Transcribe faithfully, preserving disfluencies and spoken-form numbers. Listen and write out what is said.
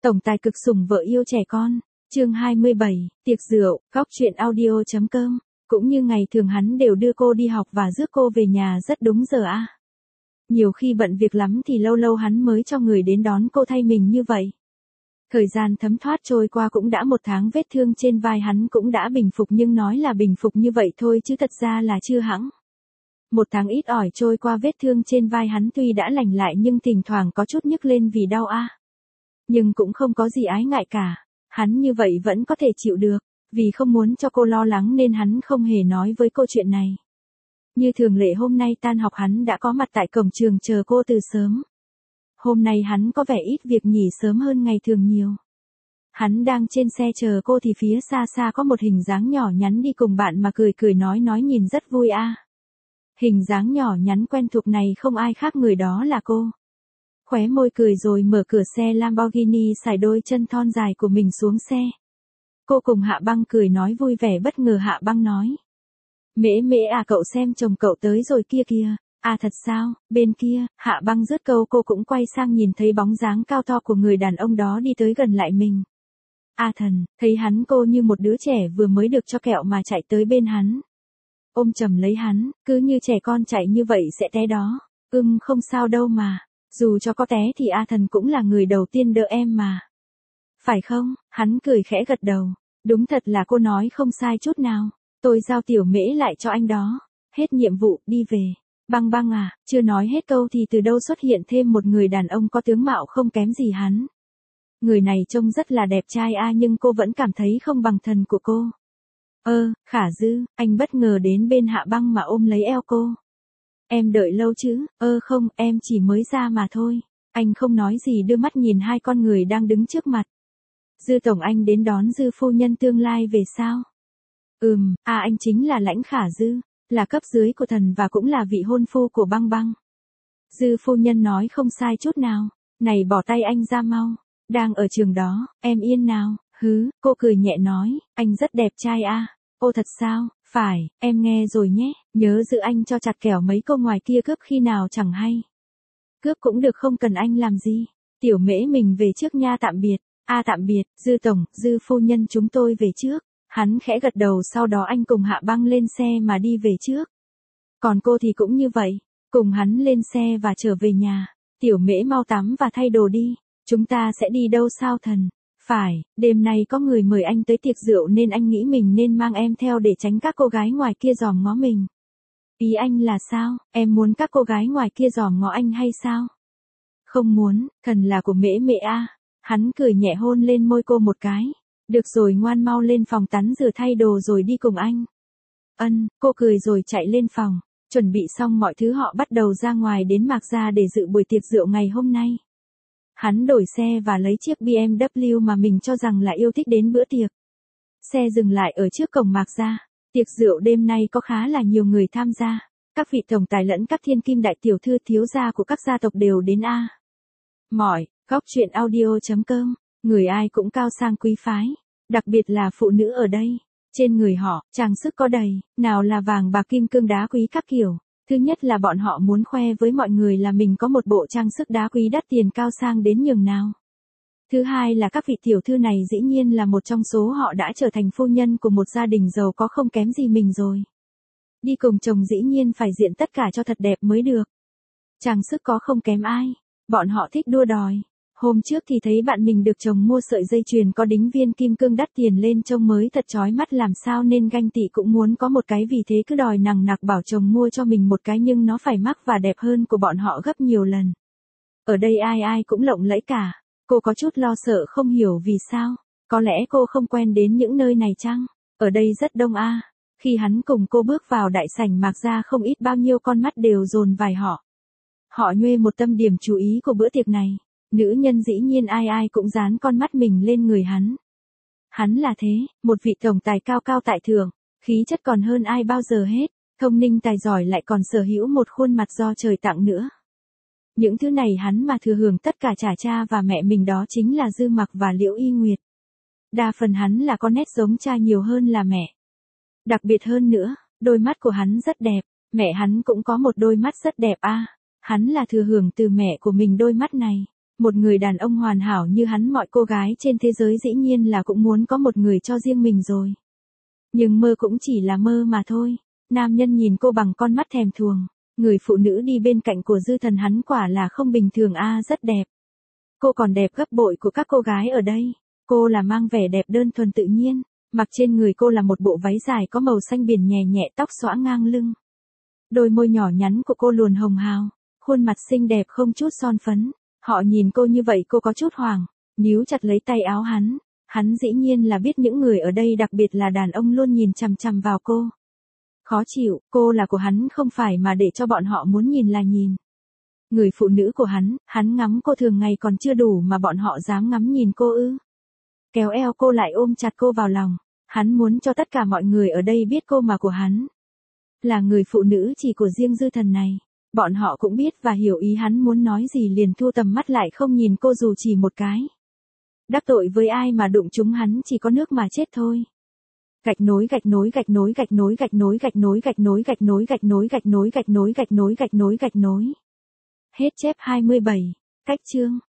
Tổng tài cực sủng vợ yêu trẻ con. Chương hai mươi bảy, tiệc rượu, góc chuyện audio.com. Cũng như ngày thường hắn đều đưa cô đi học và rước cô về nhà rất đúng giờ a. Nhiều khi bận việc lắm thì lâu lâu hắn mới cho người đến đón cô thay mình như vậy. Thời gian thấm thoát trôi qua cũng đã một tháng, vết thương trên vai hắn cũng đã bình phục, nhưng nói là bình phục như vậy thôi chứ thật ra là chưa hẳn. Một tháng ít ỏi trôi qua, vết thương trên vai hắn tuy đã lành lại nhưng thỉnh thoảng có chút nhức lên vì đau a. Nhưng cũng không có gì ái ngại cả, hắn như vậy vẫn có thể chịu được, vì không muốn cho cô lo lắng nên hắn không hề nói với cô chuyện này. Như thường lệ hôm nay tan học hắn đã có mặt tại cổng trường chờ cô từ sớm. Hôm nay hắn có vẻ ít việc nghỉ sớm hơn ngày thường nhiều. Hắn đang trên xe chờ cô thì phía xa xa có một hình dáng nhỏ nhắn đi cùng bạn mà cười cười nói nói nhìn rất vui a. Hình dáng nhỏ nhắn quen thuộc này không ai khác người đó là cô. Khóe môi cười rồi mở cửa xe Lamborghini xài đôi chân thon dài của mình xuống xe. Cô cùng Hạ Băng cười nói vui vẻ, bất ngờ Hạ Băng nói: Mễ Mễ à, cậu xem chồng cậu tới rồi kia kìa. À thật sao? Bên kia. Hạ Băng dứt câu cô cũng quay sang nhìn thấy bóng dáng cao to của người đàn ông đó đi tới gần lại mình. A thần, thấy hắn cô như một đứa trẻ vừa mới được cho kẹo mà chạy tới bên hắn. Ôm chầm lấy hắn, cứ như trẻ con chạy như vậy sẽ té đó. Ừm không sao đâu mà. Dù cho có té thì A thần cũng là người đầu tiên đỡ em mà. Phải không? Hắn cười khẽ gật đầu. Đúng thật là cô nói không sai chút nào. Tôi giao tiểu Mễ lại cho anh đó. Hết nhiệm vụ, đi về. Băng Băng à, chưa nói hết câu thì từ đâu xuất hiện thêm một người đàn ông có tướng mạo không kém gì hắn. Người này trông rất là đẹp trai a, nhưng cô vẫn cảm thấy không bằng thần của cô. Ơ, Khả Dư, anh bất ngờ đến bên Hạ Băng mà ôm lấy eo cô. Em đợi lâu chứ? Ơ không, em chỉ mới ra mà thôi. Anh không nói gì, đưa mắt nhìn hai con người đang đứng trước mặt. Dư tổng, anh đến đón Dư phu nhân tương lai về sao? Ừm, à anh chính là Lãnh Khả Dư, là cấp dưới của thần và cũng là vị hôn phu của Băng Băng. Dư phu nhân nói không sai chút nào. Này bỏ tay anh ra mau. Đang ở trường đó, em yên nào. Hứ, cô cười nhẹ nói, anh rất đẹp trai a. Ô thật sao? Phải, em nghe rồi nhé, nhớ giữ anh cho chặt kẻo mấy cô ngoài kia cướp khi nào chẳng hay. Cướp cũng được, không cần anh làm gì. Tiểu Mễ mình về trước nha, tạm biệt. A tạm biệt, Dư tổng, Dư phu nhân, chúng tôi về trước. Hắn khẽ gật đầu, sau đó anh cùng Hạ Băng lên xe mà đi về trước. Còn cô thì cũng như vậy, cùng hắn lên xe và trở về nhà. Tiểu Mễ mau tắm và thay đồ đi. Chúng ta sẽ đi đâu sao thần? Phải, đêm nay có người mời anh tới tiệc rượu nên anh nghĩ mình nên mang em theo để tránh các cô gái ngoài kia dòm ngó mình. Ý anh là sao? Em muốn các cô gái ngoài kia dòm ngó anh hay sao? Không muốn, thần là của Mễ Mễ a. Hắn cười nhẹ hôn lên môi cô một cái. Được rồi, ngoan mau lên phòng tắm rửa thay đồ rồi đi cùng anh. Ân, cô cười rồi chạy lên phòng. Chuẩn bị xong mọi thứ họ bắt đầu ra ngoài đến Mạc Gia để dự buổi tiệc rượu ngày hôm nay. Hắn đổi xe và lấy chiếc bê em vê mà mình cho rằng là yêu thích đến bữa tiệc. Xe dừng lại ở trước cổng Mạc Gia. Tiệc rượu đêm nay có khá là nhiều người tham gia. Các vị tổng tài lẫn các thiên kim đại tiểu thư thiếu gia của các gia tộc đều đến a. Mọi, góc chuyện audio.com, người ai cũng cao sang quý phái. Đặc biệt là phụ nữ ở đây. Trên người họ, trang sức có đầy, nào là vàng bạc kim cương đá quý các kiểu. Thứ nhất là bọn họ muốn khoe với mọi người là mình có một bộ trang sức đá quý đắt tiền cao sang đến nhường nào. Thứ hai là các vị tiểu thư này dĩ nhiên là một trong số họ đã trở thành phu nhân của một gia đình giàu có không kém gì mình rồi. Đi cùng chồng dĩ nhiên phải diện tất cả cho thật đẹp mới được. Trang sức có không kém ai. Bọn họ thích đua đòi. Hôm trước thì thấy bạn mình được chồng mua sợi dây chuyền có đính viên kim cương đắt tiền lên trông mới thật chói mắt làm sao nên ganh tị cũng muốn có một cái, vì thế cứ đòi nằng nặc bảo chồng mua cho mình một cái, nhưng nó phải mắc và đẹp hơn của bọn họ gấp nhiều lần. Ở đây ai ai cũng lộng lẫy cả. Cô có chút lo sợ không hiểu vì sao. Có lẽ cô không quen đến những nơi này chăng? Ở đây rất đông a. Khi hắn cùng cô bước vào đại sảnh Mạc Gia, không ít bao nhiêu con mắt đều dồn vào họ. Họ nhuê một tâm điểm chú ý của bữa tiệc này. Nữ nhân dĩ nhiên ai ai cũng dán con mắt mình lên người hắn. Hắn là thế, một vị tổng tài cao cao tại thượng, khí chất còn hơn ai bao giờ hết, thông minh tài giỏi lại còn sở hữu một khuôn mặt do trời tặng nữa. Những thứ này hắn mà thừa hưởng tất cả trả cha và mẹ mình, đó chính là Dư Mặc và Liễu Y Nguyệt. Đa phần hắn là có nét giống cha nhiều hơn là mẹ. Đặc biệt hơn nữa, đôi mắt của hắn rất đẹp, mẹ hắn cũng có một đôi mắt rất đẹp a. Hắn là thừa hưởng từ mẹ của mình đôi mắt này. Một người đàn ông hoàn hảo như hắn, mọi cô gái trên thế giới dĩ nhiên là cũng muốn có một người cho riêng mình rồi. Nhưng mơ cũng chỉ là mơ mà thôi. Nam nhân nhìn cô bằng con mắt thèm thuồng. Người phụ nữ đi bên cạnh của Dư Thần hắn quả là không bình thường a, rất đẹp. Cô còn đẹp gấp bội của các cô gái ở đây. Cô là mang vẻ đẹp đơn thuần tự nhiên. Mặc trên người cô là một bộ váy dài có màu xanh biển nhẹ nhẹ, tóc xõa ngang lưng. Đôi môi nhỏ nhắn của cô luồn hồng hào. Khuôn mặt xinh đẹp không chút son phấn. Họ nhìn cô như vậy cô có chút hoảng. Níu chặt lấy tay áo hắn. Hắn dĩ nhiên là biết những người ở đây, đặc biệt là đàn ông, luôn nhìn chằm chằm vào cô. Khó chịu, cô là của hắn không phải mà để cho bọn họ muốn nhìn là nhìn. Người phụ nữ của hắn, hắn ngắm cô thường ngày còn chưa đủ mà bọn họ dám ngắm nhìn cô ư. Kéo eo cô lại ôm chặt cô vào lòng. Hắn muốn cho tất cả mọi người ở đây biết cô mà của hắn. Là người phụ nữ chỉ của riêng Dư Thần này. Bọn họ cũng biết và hiểu ý hắn muốn nói gì, liền thu tầm mắt lại không nhìn cô dù chỉ một cái. Đắc tội với ai mà đụng chúng hắn chỉ có nước mà chết thôi. Gạch nối gạch nối gạch nối gạch nối gạch nối gạch nối gạch nối gạch nối gạch nối gạch nối gạch nối gạch nối gạch nối gạch nối. Hết chép hai mươi bảy. Cách chương